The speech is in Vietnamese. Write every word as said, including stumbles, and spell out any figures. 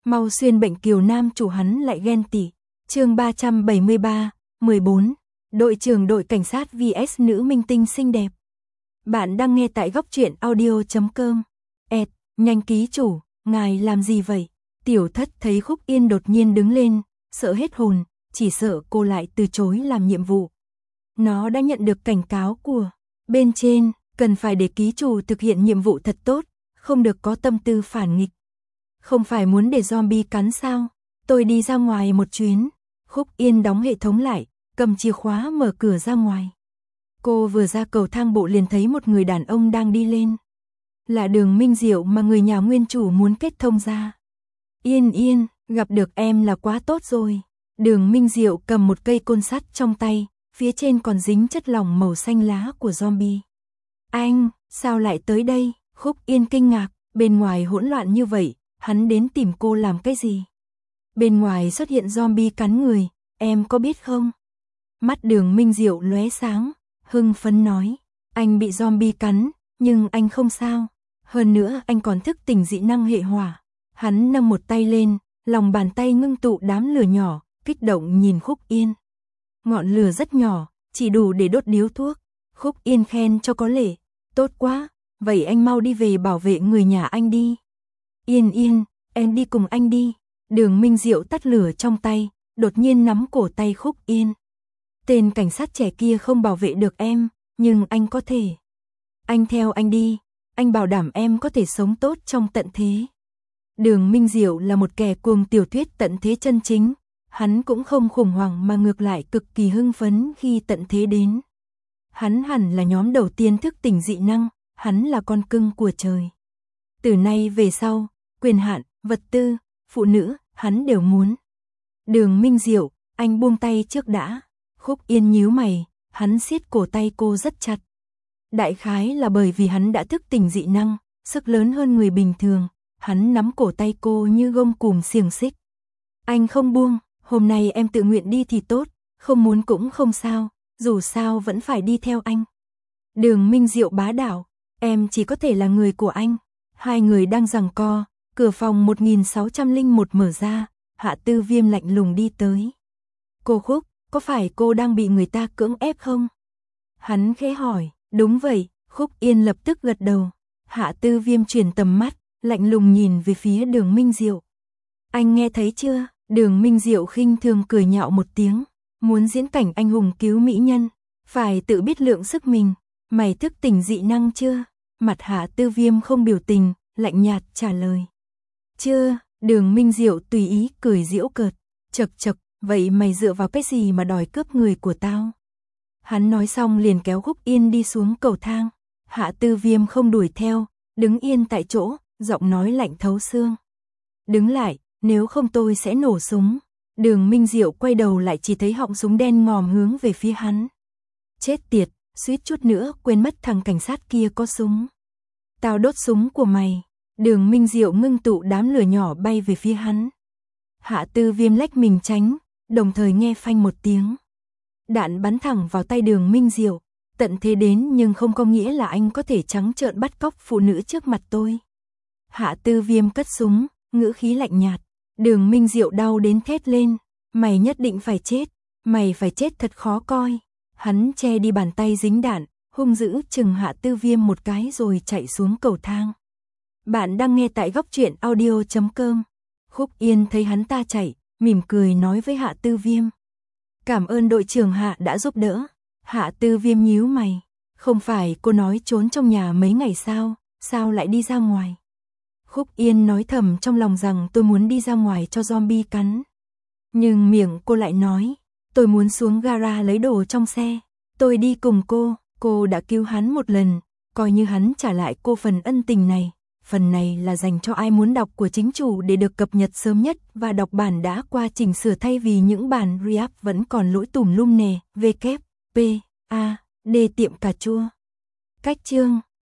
Mau xuyên bệnh kiều nam chủ hắn lại ghen tị. Chương ba trăm bảy mươi ba, mười bốn. Đội trưởng đội cảnh sát vs nữ minh tinh xinh đẹp. Bạn đang nghe tại góc truyện audio chấm com. Ẹt, nhanh ký chủ, ngài làm gì vậy? Tiểu Thất thấy Khúc Yên đột nhiên đứng lên, sợ hết hồn, chỉ sợ cô lại từ chối làm nhiệm vụ. Nó đã nhận được cảnh cáo của bên trên, cần phải để ký chủ thực hiện nhiệm vụ thật tốt, không được có tâm tư phản nghịch. Không phải muốn để zombie cắn sao? Tôi đi ra ngoài một chuyến. Khúc Yên đóng hệ thống lại, cầm chìa khóa mở cửa ra ngoài. Cô vừa ra cầu thang bộ liền thấy một người đàn ông đang đi lên. Là Đường Minh Diệu mà người nhà nguyên chủ muốn kết thông ra. Yên Yên, gặp được em là quá tốt rồi. Đường Minh Diệu cầm một cây côn sắt trong tay, phía trên còn dính chất lỏng màu xanh lá của zombie. Anh, sao lại tới đây? Khúc Yên kinh ngạc, bên ngoài hỗn loạn như vậy, hắn đến tìm cô làm cái gì? Bên ngoài xuất hiện zombie cắn người, em có biết không? Mắt Đường Minh Diệu lóe sáng, hưng phấn nói, anh bị zombie cắn, nhưng anh không sao. Hơn nữa anh còn thức tỉnh dị năng hệ hỏa. Hắn nâng một tay lên, lòng bàn tay ngưng tụ đám lửa nhỏ, kích động nhìn Khúc Yên. Ngọn lửa rất nhỏ, chỉ đủ để đốt điếu thuốc. Khúc Yên khen cho có lệ, tốt quá, vậy anh mau đi về bảo vệ người nhà anh đi. Yên Yên, em đi cùng anh đi. Đường Minh Diệu tắt lửa trong tay, đột nhiên nắm cổ tay Khúc Yên. Tên cảnh sát trẻ kia không bảo vệ được em, nhưng anh có thể. Anh theo anh đi, anh bảo đảm em có thể sống tốt trong tận thế. Đường Minh Diệu là một kẻ cuồng tiểu thuyết tận thế chân chính, hắn cũng không khủng hoảng mà ngược lại cực kỳ hưng phấn khi tận thế đến. Hắn hẳn là nhóm đầu tiên thức tỉnh dị năng, hắn là con cưng của trời. Từ nay về sau, quyền hạn, vật tư, phụ nữ, hắn đều muốn. Đường Minh Diệu, anh buông tay trước đã. Khúc Yên nhíu mày, hắn siết cổ tay cô rất chặt. Đại khái là bởi vì hắn đã thức tỉnh dị năng, sức lớn hơn người bình thường, hắn nắm cổ tay cô như gông cùm xiềng xích. Anh không buông, hôm nay em tự nguyện đi thì tốt, không muốn cũng không sao, dù sao vẫn phải đi theo anh. Đường Minh Diệu bá đạo, em chỉ có thể là người của anh. Hai người đang giằng co, cửa phòng một nghìn sáu trăm lẻ một mở ra, Hạ Tư Viêm lạnh lùng đi tới. Cô Khúc, có phải cô đang bị người ta cưỡng ép không? Hắn khẽ hỏi, đúng vậy, Khúc Yên lập tức gật đầu. Hạ Tư Viêm chuyển tầm mắt, lạnh lùng nhìn về phía Đường Minh Diệu. Anh nghe thấy chưa? Đường Minh Diệu khinh thường cười nhạo một tiếng. Muốn diễn cảnh anh hùng cứu mỹ nhân, phải tự biết lượng sức mình. Mày thức tỉnh dị năng chưa? Mặt Hạ Tư Viêm không biểu tình, lạnh nhạt trả lời. Chưa, Đường Minh Diệu tùy ý cười giễu cợt. Chật chật, vậy mày dựa vào cái gì mà đòi cướp người của tao? Hắn nói xong liền kéo Khúc Yên đi xuống cầu thang. Hạ Tư Viêm không đuổi theo, đứng yên tại chỗ, giọng nói lạnh thấu xương. Đứng lại, nếu không tôi sẽ nổ súng. Đường Minh Diệu quay đầu lại chỉ thấy họng súng đen ngòm hướng về phía hắn. Chết tiệt, suýt chút nữa quên mất thằng cảnh sát kia có súng. Tao đốt súng của mày. Đường Minh Diệu ngưng tụ đám lửa nhỏ bay về phía hắn. Hạ Tư Viêm lách mình tránh, đồng thời nghe phanh một tiếng. Đạn bắn thẳng vào tay Đường Minh Diệu. Tận thế đến nhưng không có nghĩa là anh có thể trắng trợn bắt cóc phụ nữ trước mặt tôi. Hạ Tư Viêm cất súng, ngữ khí lạnh nhạt. Đường Minh Diệu đau đến thét lên. Mày nhất định phải chết, mày phải chết thật khó coi. Hắn che đi bàn tay dính đạn, hung dữ chừng Hạ Tư Viêm một cái rồi chạy xuống cầu thang. Bạn đang nghe tại góc truyện audio chấm com. Khúc Yên thấy hắn ta chạy, mỉm cười nói với Hạ Tư Viêm. Cảm ơn đội trưởng Hạ đã giúp đỡ. Hạ Tư Viêm nhíu mày. Không phải cô nói trốn trong nhà mấy ngày sao, sao lại đi ra ngoài? Khúc Yên nói thầm trong lòng rằng tôi muốn đi ra ngoài cho zombie cắn. Nhưng miệng cô lại nói, tôi muốn xuống gara lấy đồ trong xe. Tôi đi cùng cô, cô đã cứu hắn một lần, coi như hắn trả lại cô phần ân tình này. Phần này là dành cho ai muốn đọc của chính chủ để được cập nhật sớm nhất và đọc bản đã qua chỉnh sửa thay vì những bản re-up vẫn còn lỗi tùm lum nè. W P A D tiệm cà chua. Cách chương